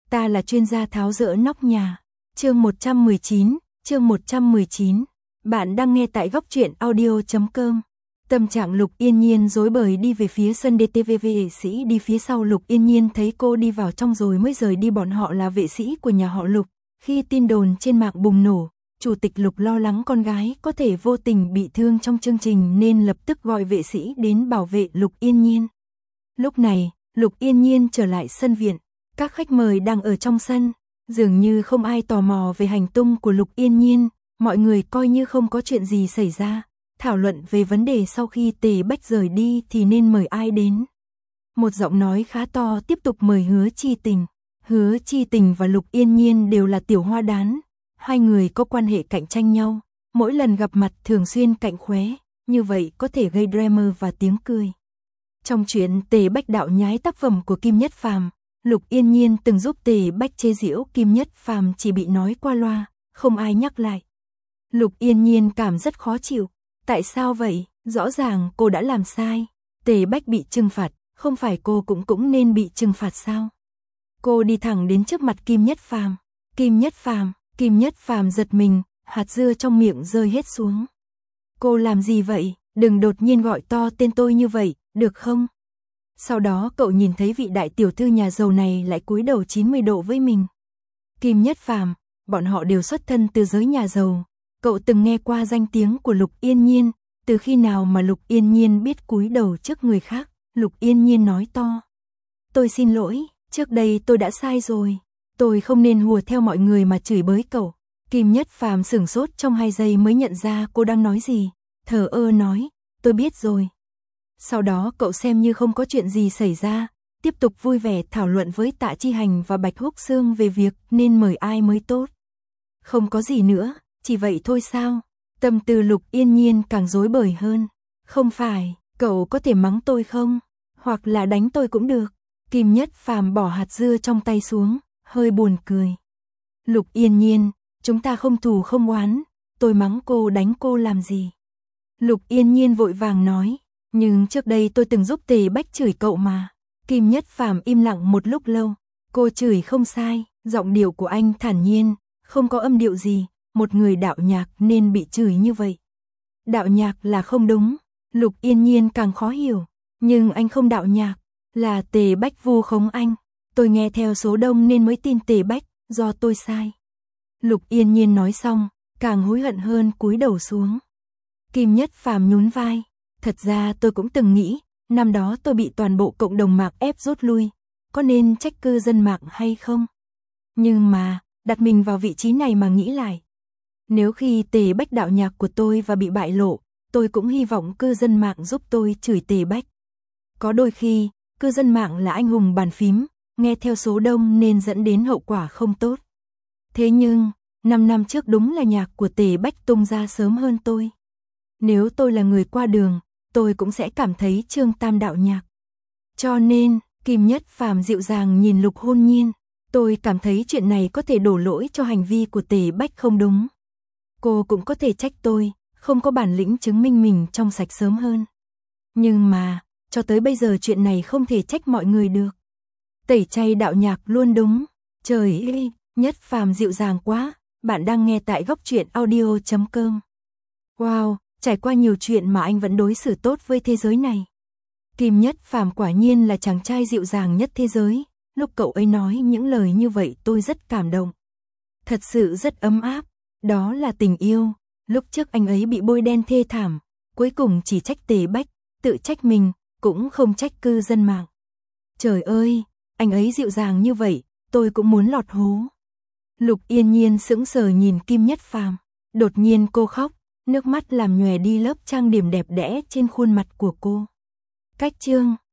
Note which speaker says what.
Speaker 1: ta là chuyên gia tháo dỡ nóc nhà. Chương 119. Bạn đang nghe tại góc truyện audio.com. Tâm trạng Lục Yên Nhiên rối bời đi về phía sân DTV, vệ sĩ đi phía sau. Lục Yên Nhiên thấy cô đi vào trong rồi mới rời đi. Bọn họ là vệ sĩ của nhà họ Lục. Khi tin đồn trên mạng bùng nổ, Chủ tịch Lục lo lắng con gái có thể vô tình bị thương trong chương trình nên lập tức gọi vệ sĩ đến bảo vệ Lục Yên Nhiên. Lúc này, Lục Yên Nhiên trở lại sân viện. Các khách mời đang ở trong sân, dường như không ai tò mò về hành tung của Lục Yên Nhiên, mọi người coi như không có chuyện gì xảy ra, thảo luận về vấn đề sau khi Tề Bách rời đi thì nên mời ai đến. Một giọng nói khá to tiếp tục mời Hứa Chi Tình. Hứa Chi Tình và Lục Yên Nhiên đều là tiểu hoa đán, hai người có quan hệ cạnh tranh nhau, mỗi lần gặp mặt thường xuyên cạnh khóe, như vậy có thể gây drama và tiếng cười. Trong chuyện Tề Bách đạo nhái tác phẩm của Kim Nhất Phàm, Lục Yên Nhiên từng giúp Tề Bách chế giễu Kim Nhất Phàm, chỉ bị nói qua loa, không ai nhắc lại. Lục Yên Nhiên cảm rất khó chịu. Tại sao vậy? Rõ ràng cô đã làm sai. Tề Bách bị trừng phạt, không phải cô cũng nên bị trừng phạt sao? Cô đi thẳng đến trước mặt Kim Nhất Phàm. Kim Nhất Phàm giật mình, hạt dưa trong miệng rơi hết xuống. Cô làm gì vậy? Đừng đột nhiên gọi to tên tôi như vậy, được không? Sau đó cậu nhìn thấy vị đại tiểu thư nhà giàu này lại cúi đầu 90 độ với mình. Kim Nhất Phàm, bọn họ đều xuất thân từ giới nhà giàu. Cậu từng nghe qua danh tiếng của Lục Yên Nhiên, từ khi nào mà Lục Yên Nhiên biết cúi đầu trước người khác? Lục Yên Nhiên nói to. Tôi xin lỗi, trước đây tôi đã sai rồi. Tôi không nên hùa theo mọi người mà chửi bới cậu. Kim Nhất Phàm sửng sốt trong 2 giây mới nhận ra cô đang nói gì. Thờ ơ nói, tôi biết rồi. Sau đó cậu xem như không có chuyện gì xảy ra, tiếp tục vui vẻ thảo luận với Tạ Chi Hành và Bạch Húc Xương về việc nên mời ai mới tốt. Không có gì nữa, chỉ vậy thôi sao? Tâm tư Lục Yên Nhiên càng rối bời hơn. Không phải, cậu có thể mắng tôi không? Hoặc là đánh tôi cũng được. Kim Nhất Phàm bỏ hạt dưa trong tay xuống, hơi buồn cười. Lục Yên Nhiên, chúng ta không thù không oán, tôi mắng cô đánh cô làm gì? Lục Yên Nhiên vội vàng nói, nhưng trước đây tôi từng giúp Tề Bách chửi cậu mà. Kim Nhất Phàm im lặng một lúc lâu, cô chửi không sai, giọng điệu của anh thản nhiên, không có âm điệu gì, một người đạo nhạc nên bị chửi như vậy. Đạo nhạc là không đúng, Lục Yên Nhiên càng khó hiểu, nhưng anh không đạo nhạc, là Tề Bách vu khống anh, tôi nghe theo số đông nên mới tin Tề Bách, do tôi sai. Lục Yên Nhiên nói xong, càng hối hận hơn cúi đầu xuống. Kim Nhất Phàm nhún vai, thật ra tôi cũng từng nghĩ, năm đó tôi bị toàn bộ cộng đồng mạng ép rút lui, có nên trách cư dân mạng hay không? Nhưng mà, đặt mình vào vị trí này mà nghĩ lại. Nếu khi Tề Bách đạo nhạc của tôi và bị bại lộ, tôi cũng hy vọng cư dân mạng giúp tôi chửi Tề Bách. Có đôi khi, cư dân mạng là anh hùng bàn phím, nghe theo số đông nên dẫn đến hậu quả không tốt. Thế nhưng, 5 năm trước đúng là nhạc của Tề Bách tung ra sớm hơn tôi. Nếu tôi là người qua đường, tôi cũng sẽ cảm thấy Trương Tam đạo nhạc. Cho nên, Kim Nhất Phàm dịu dàng nhìn Lục Hôn Nhiên, tôi cảm thấy chuyện này có thể đổ lỗi cho hành vi của Tề Bách không đúng. Cô cũng có thể trách tôi, không có bản lĩnh chứng minh mình trong sạch sớm hơn. Nhưng mà, cho tới bây giờ chuyện này không thể trách mọi người được. Tẩy chay đạo nhạc luôn đúng. Trời ơi, Nhất Phàm dịu dàng quá. Bạn đang nghe tại góc truyện audio.com. Wow, trải qua nhiều chuyện mà anh vẫn đối xử tốt với thế giới này. Kim Nhất Phàm quả nhiên là chàng trai dịu dàng nhất thế giới. Lúc cậu ấy nói những lời như vậy tôi rất cảm động. Thật sự rất ấm áp. Đó là tình yêu. Lúc trước anh ấy bị bôi đen thê thảm, cuối cùng chỉ trách Tề Bách, tự trách mình, cũng không trách cư dân mạng. Trời ơi, anh ấy dịu dàng như vậy, tôi cũng muốn lọt hố. Lục Yên Nhiên sững sờ nhìn Kim Nhất Phàm, đột nhiên cô khóc, nước mắt làm nhòe đi lớp trang điểm đẹp đẽ trên khuôn mặt của cô. Cách chương